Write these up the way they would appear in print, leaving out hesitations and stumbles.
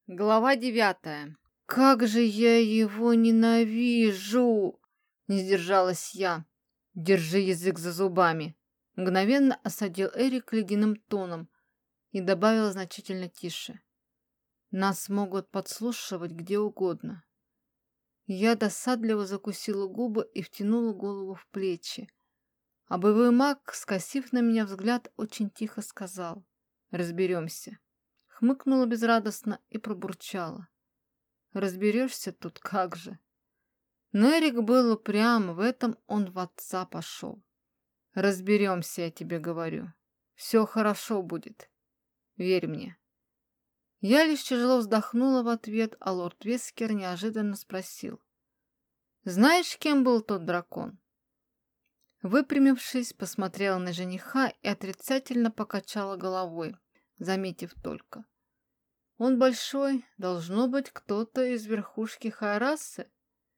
Глава 9. «Как же я его ненавижу!» Не сдержалась я. «Держи язык за зубами!» Мгновенно осадил Эрик ледяным тоном и добавил значительно тише. «Нас могут подслушивать где угодно». Я досадливо закусила губы и втянула голову в плечи. А боевой маг, скосив на меня взгляд, очень тихо сказал: «Разберемся». Хмыкнула безрадостно и пробурчала: «Разберешься тут как же». Но Эрик был упрям, в этом он в отца пошел. «Разберемся, я тебе говорю. Все хорошо будет. Верь мне». Я лишь тяжело вздохнула в ответ, а лорд Вескер неожиданно спросил: «Знаешь, кем был тот дракон?» Выпрямившись, посмотрела на жениха и отрицательно покачала головой, заметив только: «Он большой, должно быть кто-то из верхушки Хайрасы».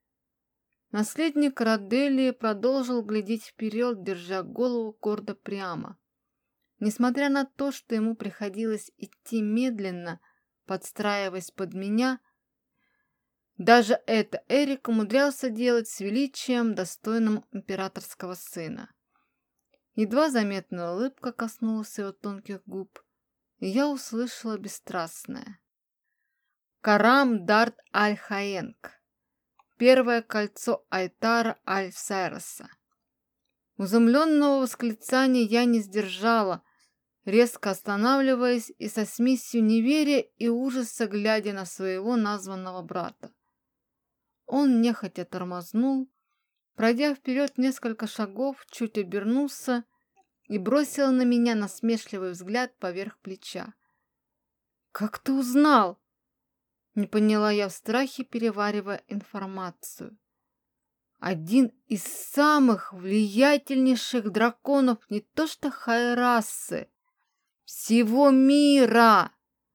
Наследник Роделии продолжил глядеть вперед, держа голову гордо прямо. Несмотря на то, что ему приходилось идти медленно, подстраиваясь под меня, даже это Эрик умудрялся делать с величием, достойным императорского сына. Едва заметная улыбка коснулась его тонких губ, и я услышала бесстрастное: «Карам Дарт Аль-Хаенг. Первое кольцо Айтара Аль-Сайроса». Изумленного восклицания я не сдержала, резко останавливаясь и со смесью неверия и ужаса глядя на своего названного брата. Он нехотя тормознул, пройдя вперед несколько шагов, чуть обернулся и бросил на меня насмешливый взгляд поверх плеча. «Как ты узнал?» Не поняла я в страхе, переваривая информацию. «Один из самых влиятельнейших драконов не то что Хайрасы, всего мира!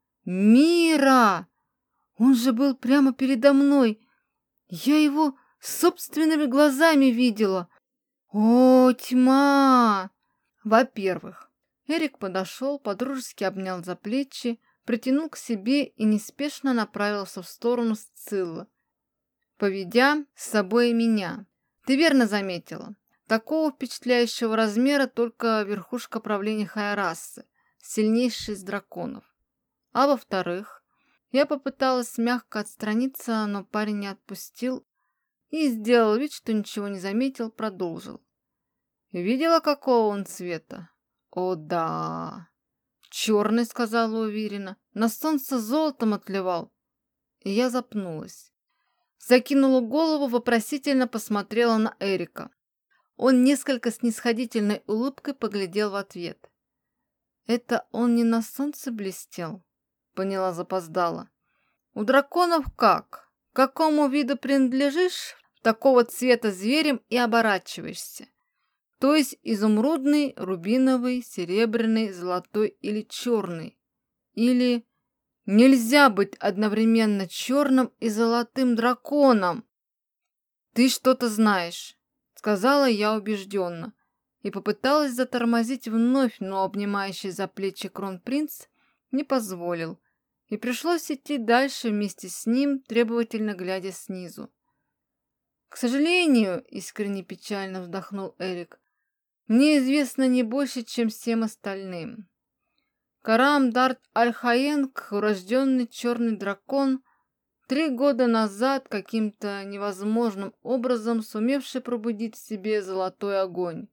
Мира! Он же был прямо передо мной! Я его собственными глазами видела! О, тьма!» Во-первых, Эрик подошел, подружески обнял за плечи, притянул к себе и неспешно направился в сторону Сциллы, поведя с собой и меня. Ты верно заметила. Такого впечатляющего размера только верхушка правления Хайрасы, сильнейший из драконов. А во-вторых, я попыталась мягко отстраниться, но парень не отпустил и сделал вид, что ничего не заметил, продолжил. Видела, какого он цвета? О, да. Черный, сказала уверенно. На солнце золотом отливал. И я запнулась. Закинула голову, вопросительно посмотрела на Эрика. Он несколько снисходительной улыбкой поглядел в ответ. «Это он не на солнце блестел?» Поняла запоздала. «У драконов как? К какому виду принадлежишь, такого цвета зверем и оборачиваешься? То есть изумрудный, рубиновый, серебряный, золотой или черный? Или нельзя быть одновременно черным и золотым драконом?» «Ты что-то знаешь», — сказала я убежденно, и попыталась затормозить вновь, но обнимающий за плечи кронпринц не позволил, и пришлось идти дальше вместе с ним, требовательно глядя снизу. «К сожалению», — искренне печально вздохнул Эрик, «мне известно не больше, чем всем остальным. Карам Дарт Аль-Хаенг, урожденный черный дракон, 3 года назад каким-то невозможным образом сумевший пробудить в себе золотой огонь».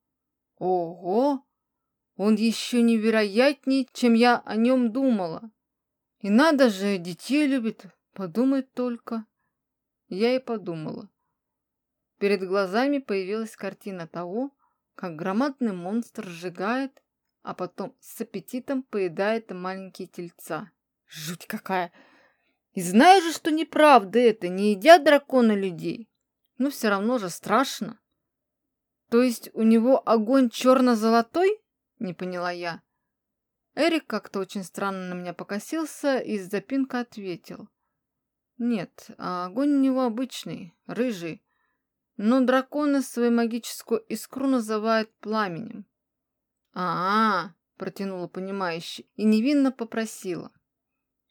«Ого! Он еще невероятнее, чем я о нем думала. И надо же, детей любит, подумать только». Я и подумала. Перед глазами появилась картина того, как громадный монстр сжигает, а потом с аппетитом поедает маленькие тельца. Жуть какая! И знаю же, что неправда это, не едят драконы людей. Но все равно же страшно. То есть у него огонь черно-золотой? Не поняла я. Эрик как-то очень странно на меня покосился и с запинкой ответил. Нет, огонь у него обычный, рыжий. Но драконы свою магическую искру называют пламенем. Протянула понимающе и невинно попросила.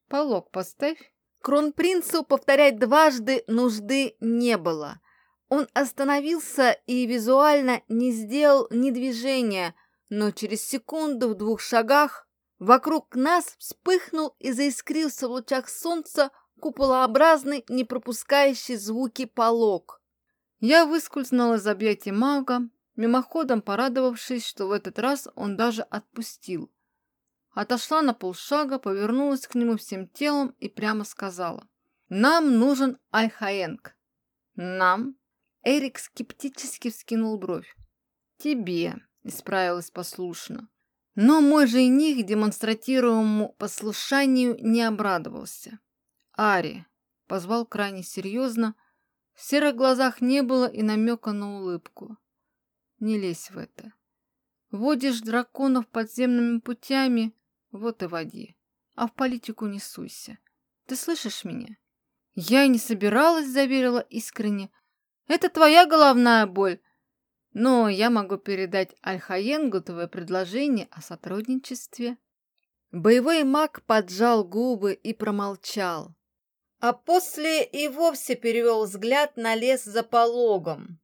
Полог поставь. Кронпринцу повторять дважды нужды не было. Он остановился и визуально не сделал ни движения, но через секунду в 2 шагах вокруг нас вспыхнул и заискрился в лучах солнца куполообразный, не пропускающий звуки полог. Я выскользнула из объятий мага, мимоходом порадовавшись, что в этот раз он даже отпустил. Отошла на полшага, повернулась к нему всем телом и прямо сказала: «Нам нужен Альхаенг». «Нам?» Эрик скептически вскинул бровь. «Тебе», — исправилась послушно. Но мой жених демонстратируемому послушанию не обрадовался. «Ари», — позвал крайне серьезно, в серых глазах не было и намека на улыбку. «Не лезь в это. Водишь драконов подземными путями, вот и води. А в политику не суйся. Ты слышишь меня?» «Я и не собиралась», — заверила искренне. «Это твоя головная боль. Но я могу передать Альхаенгу твое предложение о сотрудничестве». Боевой маг поджал губы и промолчал. А после и вовсе перевел взгляд на лес за пологом.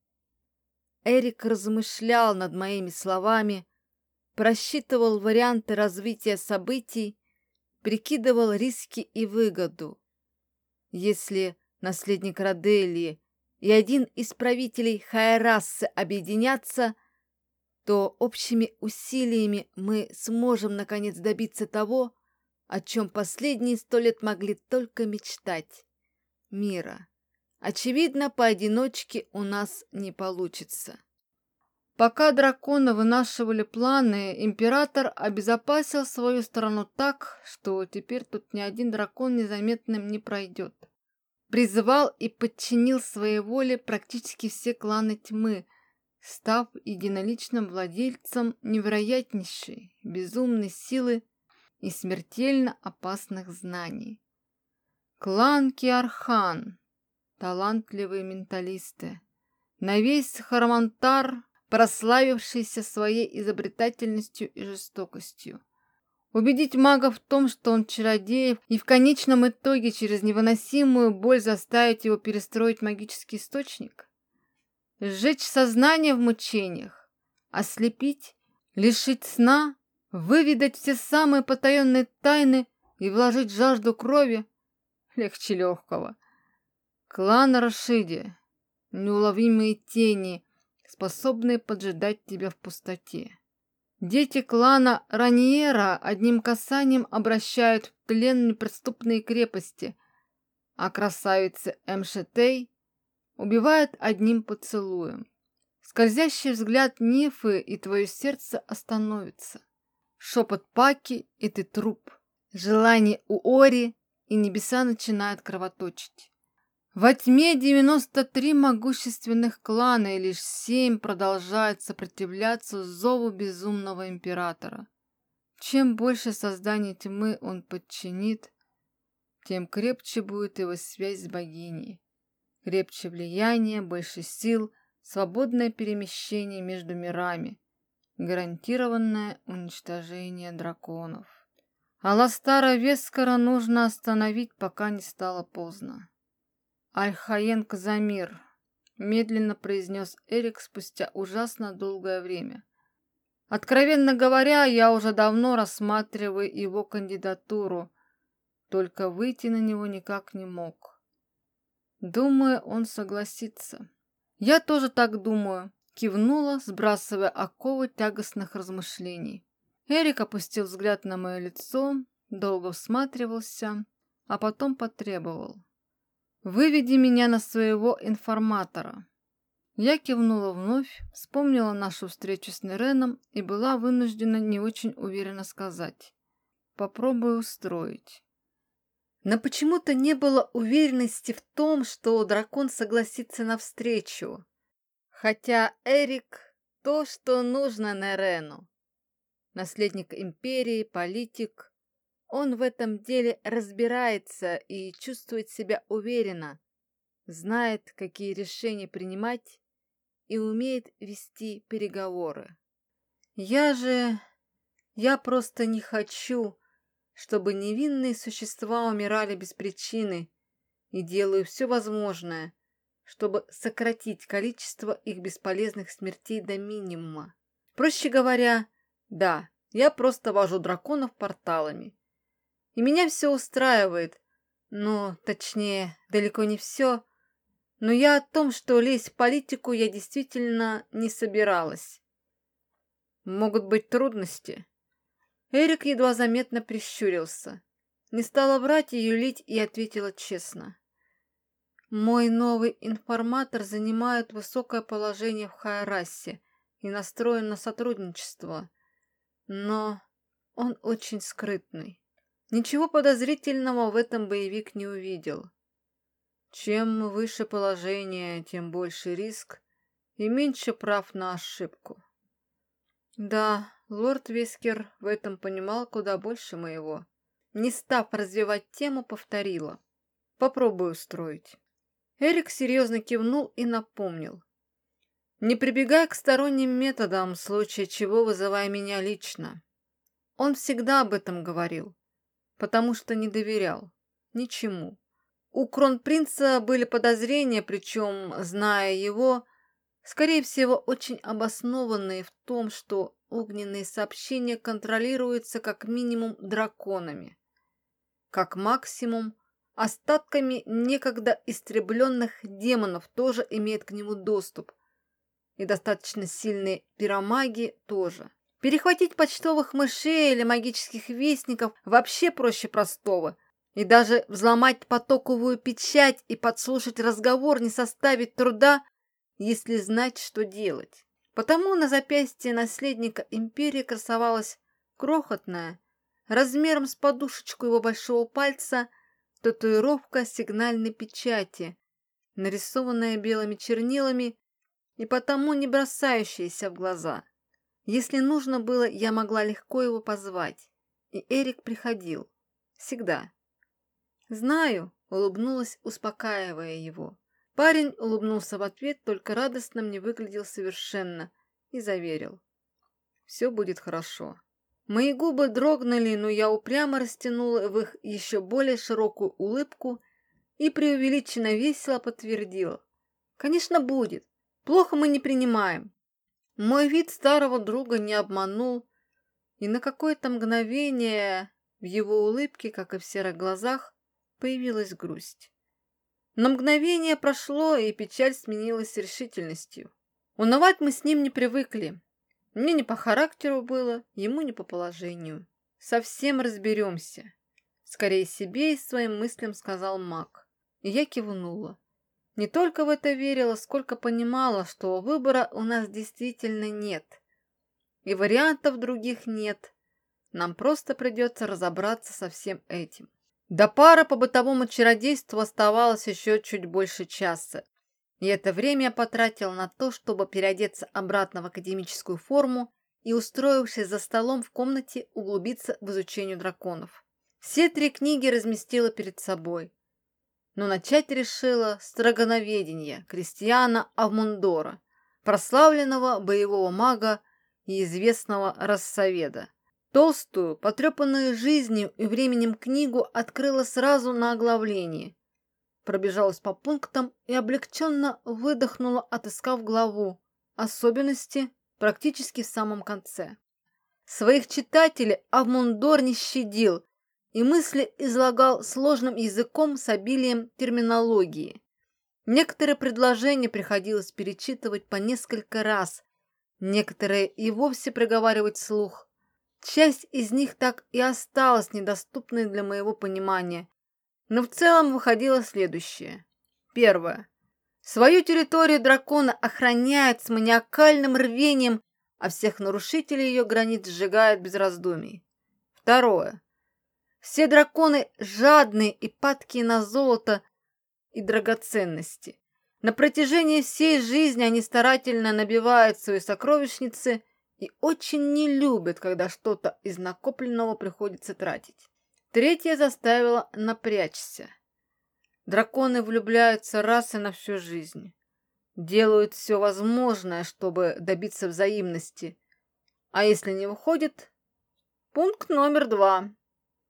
Эрик размышлял над моими словами, просчитывал варианты развития событий, прикидывал риски и выгоду. Если наследник Роделии и один из правителей Хайрассы объединятся, то общими усилиями мы сможем наконец добиться того, о чем последние 100 лет могли только мечтать — мира. Очевидно, поодиночке у нас не получится. Пока драконы вынашивали планы, император обезопасил свою страну так, что теперь тут ни один дракон незаметным не пройдет. Призывал и подчинил своей воле практически все кланы тьмы, став единоличным владельцем невероятнейшей, безумной силы и смертельно опасных знаний. Клан Киархан, талантливые менталисты, на весь Хармантар, прославившийся своей изобретательностью и жестокостью. Убедить мага в том, что он чародей, и в конечном итоге через невыносимую боль заставить его перестроить магический источник? Сжечь сознание в мучениях, ослепить, лишить сна, выведать все самые потаенные тайны и вложить жажду крови? Легче легкого. Клан Рашиди, неуловимые тени, способные поджидать тебя в пустоте. Дети клана Раниера одним касанием обращают в плен неприступные крепости, а красавицы Эмшетей убивают одним поцелуем. Скользящий взгляд Нифы, и твое сердце остановится. Шепот Паки, и ты труп. Желание Уори, и небеса начинают кровоточить. Во тьме 93 могущественных клана, и лишь 7 продолжают сопротивляться зову безумного императора. Чем больше созданий тьмы он подчинит, тем крепче будет его связь с богиней. Крепче влияние, больше сил, свободное перемещение между мирами, гарантированное уничтожение драконов. Аластара Вескара нужно остановить, пока не стало поздно. «Альхаенг Замир», — медленно произнес Эрик спустя ужасно долгое время. «Откровенно говоря, я уже давно рассматриваю его кандидатуру, только выйти на него никак не мог. Думаю, он согласится». «Я тоже так думаю», — кивнула, сбрасывая оковы тягостных размышлений. Эрик опустил взгляд на мое лицо, долго всматривался, а потом потребовал: «Выведи меня на своего информатора». Я кивнула вновь, вспомнила нашу встречу с Нереном и была вынуждена не очень уверенно сказать: «Попробую устроить». Но почему-то не было уверенности в том, что дракон согласится на встречу. Хотя Эрик — то, что нужно Нерену. Наследник империи, политик. Он в этом деле разбирается и чувствует себя уверенно, знает, какие решения принимать и умеет вести переговоры. Я просто не хочу, чтобы невинные существа умирали без причины, и делаю все возможное, чтобы сократить количество их бесполезных смертей до минимума. Проще говоря, да, я просто вожу драконов порталами. И меня все устраивает, но, точнее, далеко не все, но я о том, что лезть в политику я действительно не собиралась. Могут быть трудности. Эрик едва заметно прищурился. Не стала врать и юлить и ответила честно. Мой новый информатор занимает высокое положение в Хайрасе и настроен на сотрудничество. Но он очень скрытный. Ничего подозрительного в этом боевик не увидел. Чем выше положение, тем больше риск и меньше прав на ошибку. Да, лорд Вескер в этом понимал куда больше моего. Не став развивать тему, повторила. Попробую устроить. Эрик серьезно кивнул и напомнил. Не прибегай к сторонним методам, в случае чего вызывай меня лично. Он всегда об этом говорил, потому что не доверял ничему. У кронпринца были подозрения, причем, зная его, скорее всего, очень обоснованные в том, что огненные сообщения контролируются как минимум драконами, как максимум остатками некогда истребленных демонов тоже имеет к нему доступ, и достаточно сильные пиромаги тоже. Перехватить почтовых мышей или магических вестников вообще проще простого, и даже взломать потоковую печать и подслушать разговор не составит труда, если знать, что делать. Потому на запястье наследника империи красовалась крохотная, размером с подушечку его большого пальца, татуировка сигнальной печати, нарисованная белыми чернилами и потому не бросающаяся в глаза. Если нужно было, я могла легко его позвать, и Эрик приходил. Всегда. «Знаю», — улыбнулась, успокаивая его. Парень улыбнулся в ответ, только радостным не выглядел совершенно, и заверил. «Все будет хорошо». Мои губы дрогнули, но я упрямо растянула в их еще более широкую улыбку и преувеличенно весело подтвердила. «Конечно, будет. Плохо мы не принимаем». Мой вид старого друга не обманул, и на какое-то мгновение в его улыбке, как и в серых глазах, появилась грусть. Но мгновение прошло, и печаль сменилась решительностью. Унывать мы с ним не привыкли. Мне не по характеру было, ему не по положению. Совсем разберемся. Скорее себе и своим мыслям сказал маг. И я кивнула. Не только в это верила, сколько понимала, что выбора у нас действительно нет. И вариантов других нет. Нам просто придется разобраться со всем этим. До пары по бытовому чародейству оставалось еще чуть больше часа. И это время я потратил на то, чтобы переодеться обратно в академическую форму и, устроившись за столом в комнате, углубиться в изучение драконов. Все 3 книги разместила перед собой. Но начать решила с драконоведения Кристиана Авмундора, прославленного боевого мага и известного рассоведа. Толстую, потрепанную жизнью и временем книгу открыла сразу на оглавлении. Пробежалась по пунктам и облегченно выдохнула, отыскав главу. Особенности практически в самом конце. Своих читателей Авмундор не щадил и мысли излагал сложным языком с обилием терминологии. Некоторые предложения приходилось перечитывать по несколько раз, некоторые и вовсе проговаривать вслух. Часть из них так и осталась недоступной для моего понимания, но в целом выходило следующее. Первое. Свою территорию дракона охраняет с маниакальным рвением, а всех нарушителей ее границ сжигает без раздумий. Второе. Все драконы жадные и падкие на золото и драгоценности. На протяжении всей жизни они старательно набивают свои сокровищницы и очень не любят, когда что-то из накопленного приходится тратить. Третье заставило напрячься. Драконы влюбляются раз и на всю жизнь. Делают все возможное, чтобы добиться взаимности. А если не выходит? Пункт номер 2.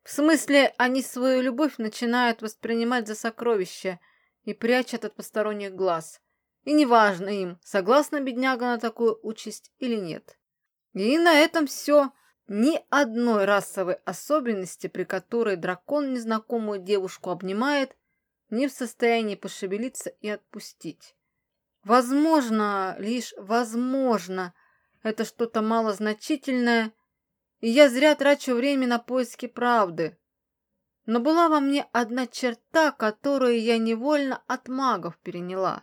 В смысле, они свою любовь начинают воспринимать за сокровище и прячут от посторонних глаз. И неважно им, согласна бедняга на такую участь или нет. И на этом все. Ни одной расовой особенности, при которой дракон незнакомую девушку обнимает, не в состоянии пошевелиться и отпустить. Возможно, лишь возможно, это что-то малозначительное, и я зря трачу время на поиски правды. Но была во мне одна черта, которую я невольно от магов переняла.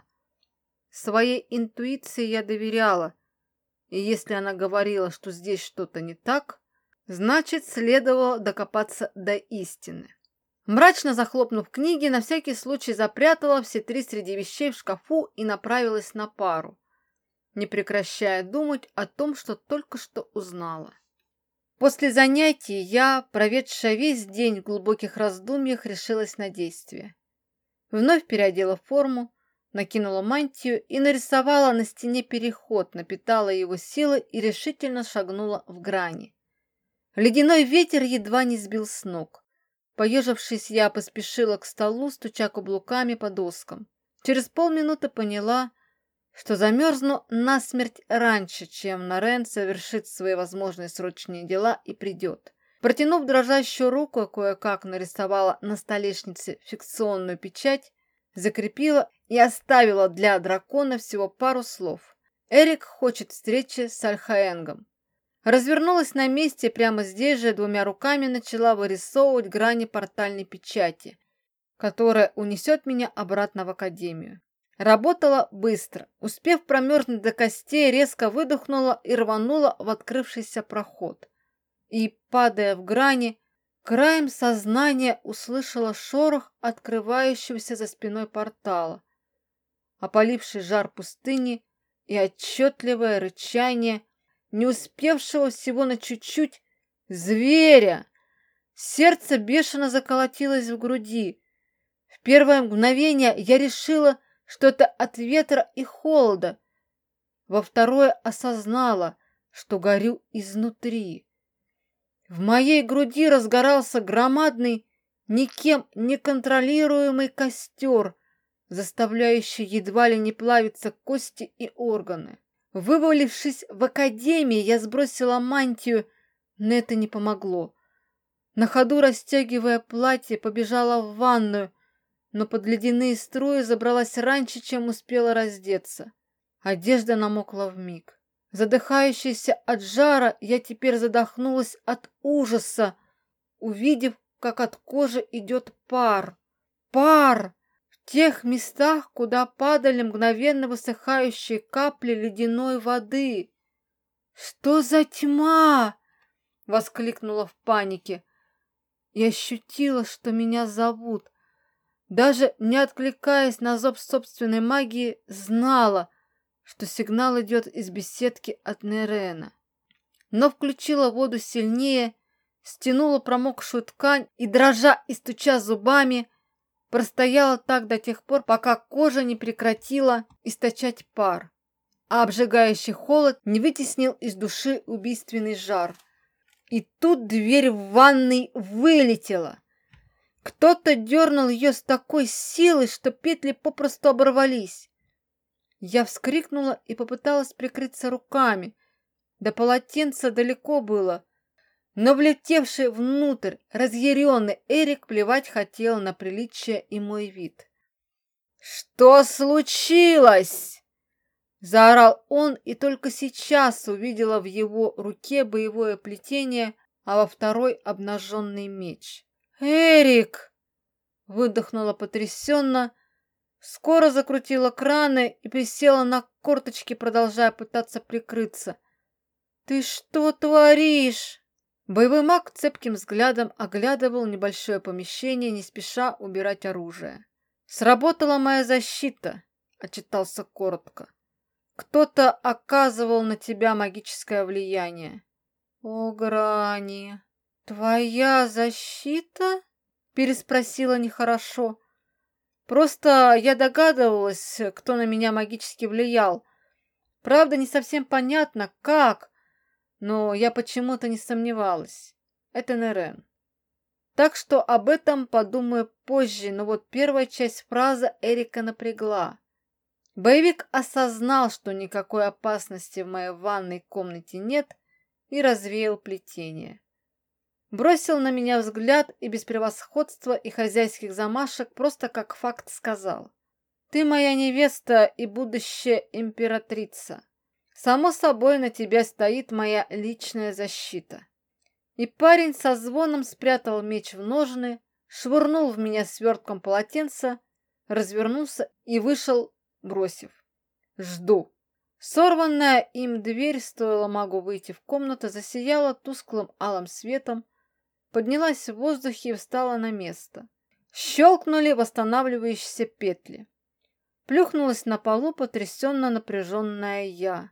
Своей интуиции я доверяла, и если она говорила, что здесь что-то не так, значит, следовало докопаться до истины. Мрачно захлопнув книги, на всякий случай запрятала все 3 среди вещей в шкафу и направилась на пару, не прекращая думать о том, что только что узнала. После занятий я, проведшая весь день в глубоких раздумьях, решилась на действие. Вновь переодела форму, накинула мантию и нарисовала на стене переход, напитала его силой и решительно шагнула в грани. Ледяной ветер едва не сбил с ног. Поежившись, я поспешила к столу, стуча каблуками по доскам. Через полминуты поняла, что замерзну насмерть раньше, чем Нарен совершит свои возможные срочные дела и придет. Протянув дрожащую руку, кое-как нарисовала на столешнице фикционную печать, закрепила и оставила для дракона всего пару слов. Эрик хочет встречи с Альхаэнгом. Развернулась на месте, прямо здесь же 2 руками начала вырисовывать грани портальной печати, которая унесет меня обратно в академию. Работала быстро. Успев промерзнуть до костей, резко выдохнула и рванула в открывшийся проход. И, падая в грани, краем сознания услышала шорох открывающегося за спиной портала, опаливший жар пустыни и отчетливое рычание не успевшего всего на чуть-чуть зверя. Сердце бешено заколотилось в груди. В первое мгновение я решила, что это от ветра и холода. Во второе осознала, что горю изнутри. В моей груди разгорался громадный, никем не контролируемый костер, заставляющий едва ли не плавиться кости и органы. Вывалившись в академии, я сбросила мантию, но это не помогло. На ходу, расстегивая платье, побежала в ванную, но под ледяные струи забралась раньше, чем успела раздеться. Одежда намокла вмиг. Задыхающаяся от жара, я теперь задохнулась от ужаса, увидев, как от кожи идет пар. Пар! В тех местах, куда падали мгновенно высыхающие капли ледяной воды. «Что за тьма?» — воскликнула в панике и ощутила, что меня зовут. Даже не откликаясь на зов собственной магии, знала, что сигнал идет из беседки от Нерена. Но включила воду сильнее, стянула промокшую ткань и, дрожа и стуча зубами, простояла так до тех пор, пока кожа не прекратила источать пар, а обжигающий холод не вытеснил из души убийственный жар. И тут дверь в ванной вылетела. Кто-то дернул ее с такой силой, что петли попросту оборвались. Я вскрикнула и попыталась прикрыться руками. До полотенца далеко было, но влетевший внутрь разъяренный Эрик плевать хотел на приличие и мой вид. «Что случилось?» — заорал он, и только сейчас увидела в его руке боевое плетение, а во второй — обнаженный меч. «Эрик!» — выдохнула потрясенно, скоро закрутила краны и присела на корточки, продолжая пытаться прикрыться. «Ты что творишь?» Боевой маг цепким взглядом оглядывал небольшое помещение, не спеша убирать оружие. «Сработала моя защита», — отчитался коротко. «Кто-то оказывал на тебя магическое влияние». «О, Грани, твоя защита?» — переспросила нехорошо. «Просто я догадывалась, кто на меня магически влиял. Правда, не совсем понятно, как, но я почему-то не сомневалась. Это Нерен». Так что об этом подумаю позже, но вот первая часть фразы Эрика напрягла. Боевик осознал, что никакой опасности в моей ванной комнате нет, и развеял плетение. Бросил на меня взгляд и без превосходства и хозяйских замашек просто как факт сказал: «Ты моя невеста и будущая императрица. Само собой, на тебя стоит моя личная защита». И парень со звоном спрятал меч в ножны, швырнул в меня свертком полотенца, развернулся и вышел, бросив: «Жду». Сорванная им дверь, стоило магу выйти в комнату, засияла тусклым алым светом, поднялась в воздухе и встала на место. Щелкнули восстанавливающиеся петли. Плюхнулась на полу потрясенно напряженная я.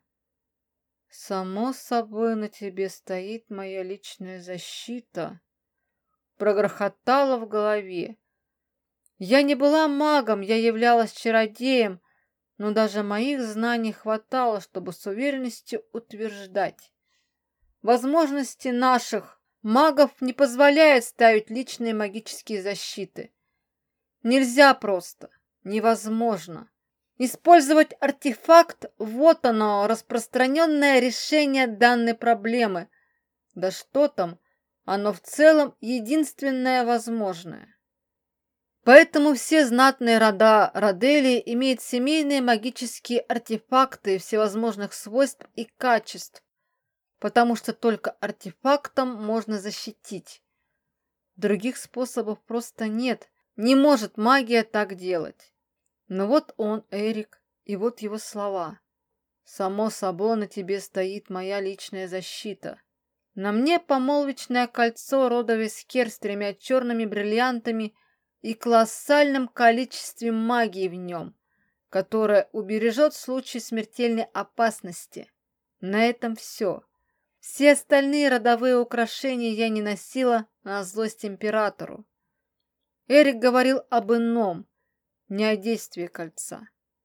«Само собой, на тебе стоит моя личная защита», — прогрохотала в голове. Я не была магом, я являлась чародеем, но даже моих знаний хватало, чтобы с уверенностью утверждать: возможности наших магов не позволяют ставить личные магические защиты. Нельзя просто, невозможно. Использовать артефакт — вот оно, распространенное решение данной проблемы. Да что там, оно в целом единственное возможное. Поэтому все знатные рода Роделии имеют семейные магические артефакты всевозможных свойств и качеств, потому что только артефактом можно защитить. Других способов просто нет, не может магия так делать. Но вот он, Эрик, и вот его слова. «Само собой, на тебе стоит моя личная защита». На мне помолвочное кольцо рода Вескер с 3 черными бриллиантами и колоссальном количестве магии в нем, которая убережет в случае смертельной опасности. На этом все. Все остальные родовые украшения я не носила на злость императору. Эрик говорил об ином, не о действии кольца.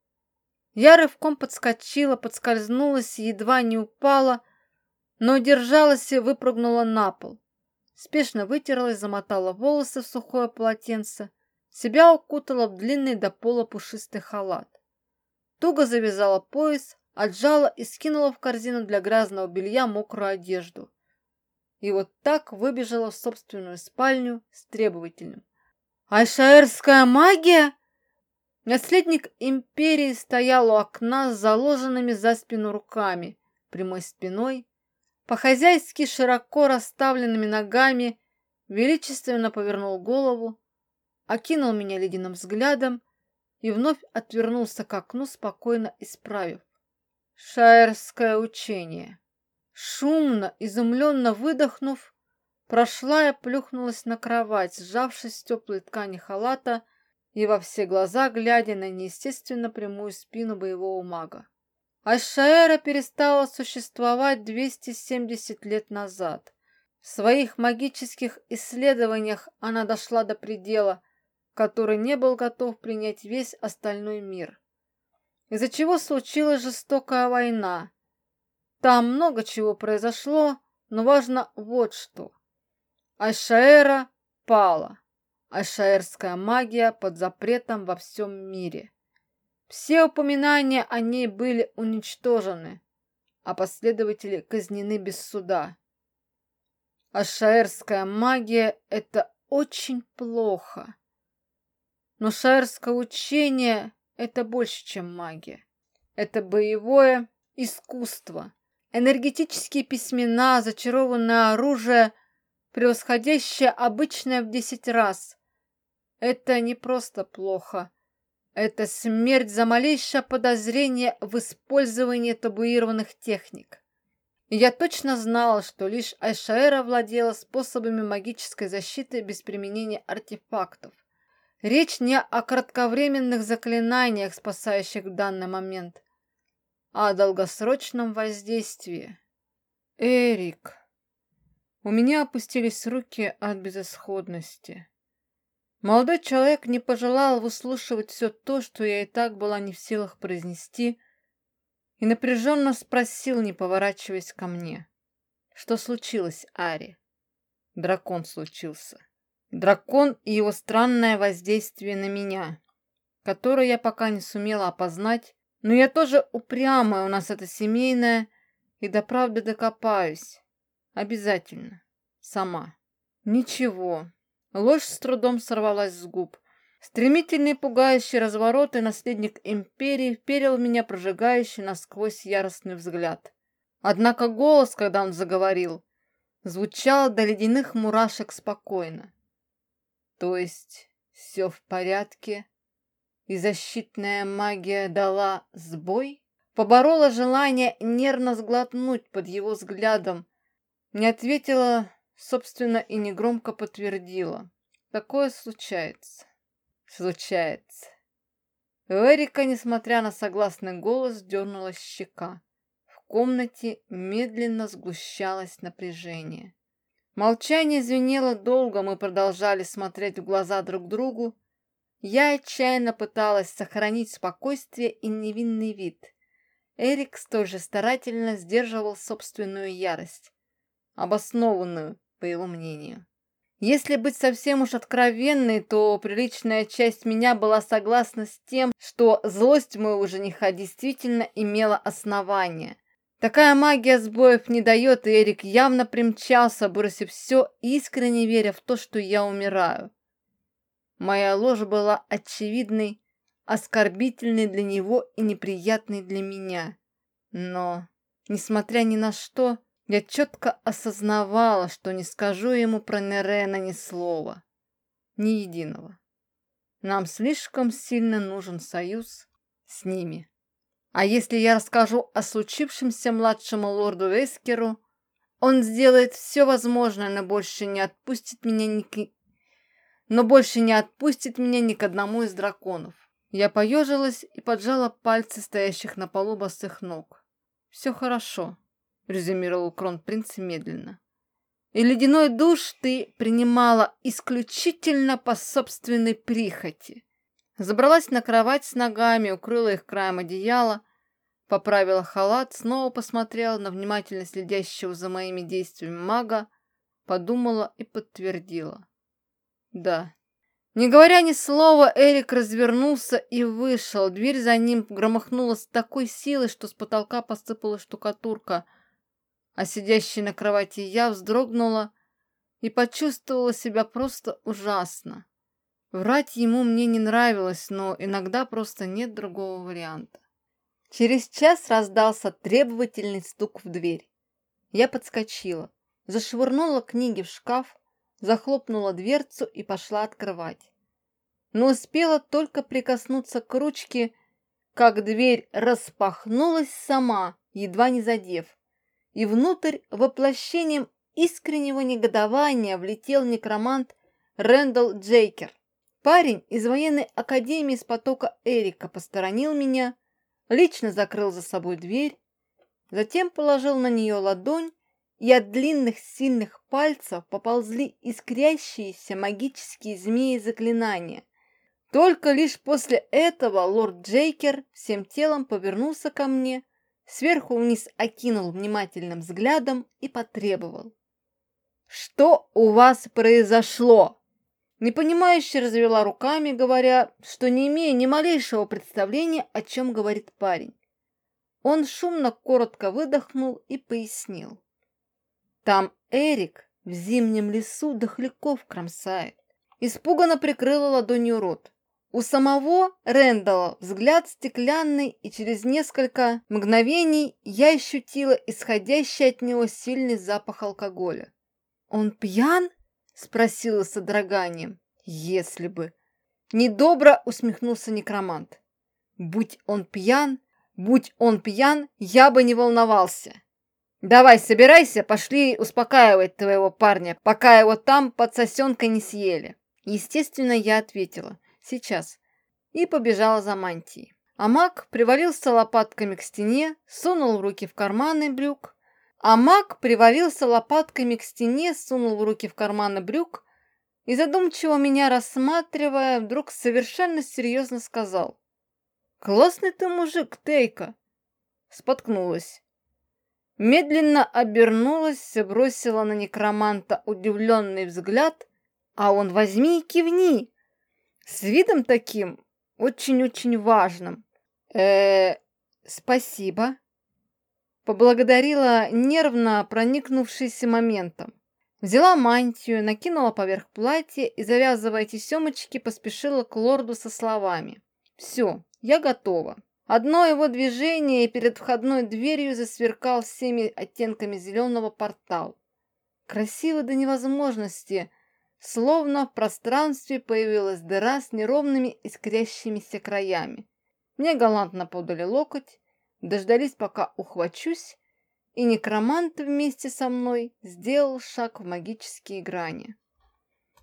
Я рывком подскочила, подскользнулась, едва не упала, но держалась и выпрыгнула на пол. Спешно вытерлась, замотала волосы в сухое полотенце, себя укутала в длинный до пола пушистый халат. Туго завязала пояс, отжала и скинула в корзину для грязного белья мокрую одежду. И вот так выбежала в собственную спальню с требовательным: «Айшаэрская магия?» Наследник империи стоял у окна с заложенными за спину руками, прямой спиной, по-хозяйски широко расставленными ногами, величественно повернул голову, окинул меня ледяным взглядом и вновь отвернулся к окну, спокойно исправив: «Шаэрское учение». Шумно, изумленно выдохнув, прошла и плюхнулась на кровать, сжавшись в теплой ткани халата и во все глаза глядя на неестественно прямую спину боевого мага. Айшаэра перестала существовать 270 лет назад. В своих магических исследованиях она дошла до предела, который не был готов принять весь остальной мир. Из-за чего случилась жестокая война. Там много чего произошло, но важно вот что. Айшаэра пала. Айшаэрская магия под запретом во всем мире. Все упоминания о ней были уничтожены, а последователи казнены без суда. Айшаэрская магия — это очень плохо. Но шаэрское учение — это больше, чем магия. Это боевое искусство, энергетические письмена, зачарованное оружие, превосходящее обычное в 10 раз. Это не просто плохо. Это смерть за малейшее подозрение в использовании табуированных техник. И я точно знала, что лишь Айшаэра владела способами магической защиты без применения артефактов. Речь не о кратковременных заклинаниях, спасающих в данный момент, а о долгосрочном воздействии. Эрик. У меня опустились руки от безысходности. Молодой человек не пожелал выслушивать все то, что я и так была не в силах произнести, и напряженно спросил, не поворачиваясь ко мне: «Что случилось, Ари?» «Дракон случился». Дракон и его странное воздействие на меня, которое я пока не сумела опознать, но я тоже упрямая, у нас это семейное, и до правды докопаюсь. Обязательно. Сама. Ничего. Ложь с трудом сорвалась с губ. Стремительный пугающий разворот, и наследник империи вперил в меня прожигающий насквозь яростный взгляд. Однако голос, когда он заговорил, звучал до ледяных мурашек спокойно. То есть все в порядке, и защитная магия дала сбой? Поборола желание нервно сглотнуть под его взглядом. Не ответила, собственно, и негромко подтвердила. Такое случается. Случается. У Эрика, несмотря на согласный голос, дернулась щека. В комнате медленно сгущалось напряжение. Молчание звенело долго, мы продолжали смотреть в глаза друг другу. Я отчаянно пыталась сохранить спокойствие и невинный вид. Эрик столь же старательно сдерживал собственную ярость, обоснованную, по его мнению. Если быть совсем уж откровенной, то приличная часть меня была согласна с тем, что злость моего жениха действительно имела основание. Такая магия сбоев не дает, и Эрик явно примчался, бросив все, искренне веря в то, что я умираю. Моя ложь была очевидной, оскорбительной для него и неприятной для меня. Но, несмотря ни на что, я четко осознавала, что не скажу ему про Нерена ни слова, ни единого. Нам слишком сильно нужен союз с ними. А если я расскажу о случившемся младшему лорду Вескеру, он сделает все возможное, но больше не отпустит меня ни к одному из драконов. Я поежилась и поджала пальцы стоящих на полу босых ног. «Все хорошо», — резюмировал кронпринц медленно. «И ледяной душ ты принимала исключительно по собственной прихоти». Забралась на кровать с ногами, укрыла их краем одеяла, поправила халат, снова посмотрела на внимательно следящего за моими действиями мага, подумала и подтвердила. «Да». Не говоря ни слова, Эрик развернулся и вышел. Дверь за ним громыхнула с такой силой, что с потолка посыпалась штукатурка, а сидящая на кровати я вздрогнула и почувствовала себя просто ужасно. Врать ему мне не нравилось, но иногда просто нет другого варианта. Через час раздался требовательный стук в дверь. Я подскочила, зашвырнула книги в шкаф, захлопнула дверцу и пошла открывать. Но успела только прикоснуться к ручке, как дверь распахнулась сама, едва не задев, и внутрь воплощением искреннего негодования влетел некромант Рэндалл Джейкер. Парень из военной академии с потока Эрика посторонил меня, лично закрыл за собой дверь, затем положил на нее ладонь, и от длинных сильных пальцев поползли искрящиеся магические змеи заклинания. Только лишь после этого лорд Джейкер всем телом повернулся ко мне, сверху вниз окинул внимательным взглядом и потребовал. «Что у вас произошло?» Непонимающе развела руками, говоря, что не имею ни малейшего представления, о чем говорит парень. Он шумно, коротко выдохнул и пояснил. Там Эрик в зимнем лесу дохляков кромсает. Испуганно прикрыла ладонью рот. У самого Рэндалла взгляд стеклянный, и через несколько мгновений я ощутила исходящий от него сильный запах алкоголя. «Он пьян?» — спросила с содроганием. «Если бы!» Недобро усмехнулся некромант. Будь он пьян, я бы не волновался. Давай, собирайся, пошли успокаивать твоего парня, пока его там под сосенкой не съели. Естественно, я ответила. Сейчас. И побежала за мантией. А маг привалился лопатками к стене, сунул руки в карманы брюк. И задумчиво меня рассматривая, вдруг совершенно серьезно сказал. «Классный ты мужик, Тейка!» Споткнулась. Медленно обернулась, бросила на некроманта удивленный взгляд, А он возьми и кивни. С видом таким очень-очень важным. Спасибо. Поблагодарила, нервно проникнувшись моментом. Взяла мантию, накинула поверх платья и, завязывая тесемочки, поспешила к лорду со словами. «Все, я готова». Одно его движение, и перед входной дверью засверкал всеми оттенками зеленого портал. Красиво до невозможности, словно в пространстве появилась дыра с неровными искрящимися краями. Мне галантно подали локоть, дождались, пока ухвачусь, и некромант вместе со мной сделал шаг в магические грани.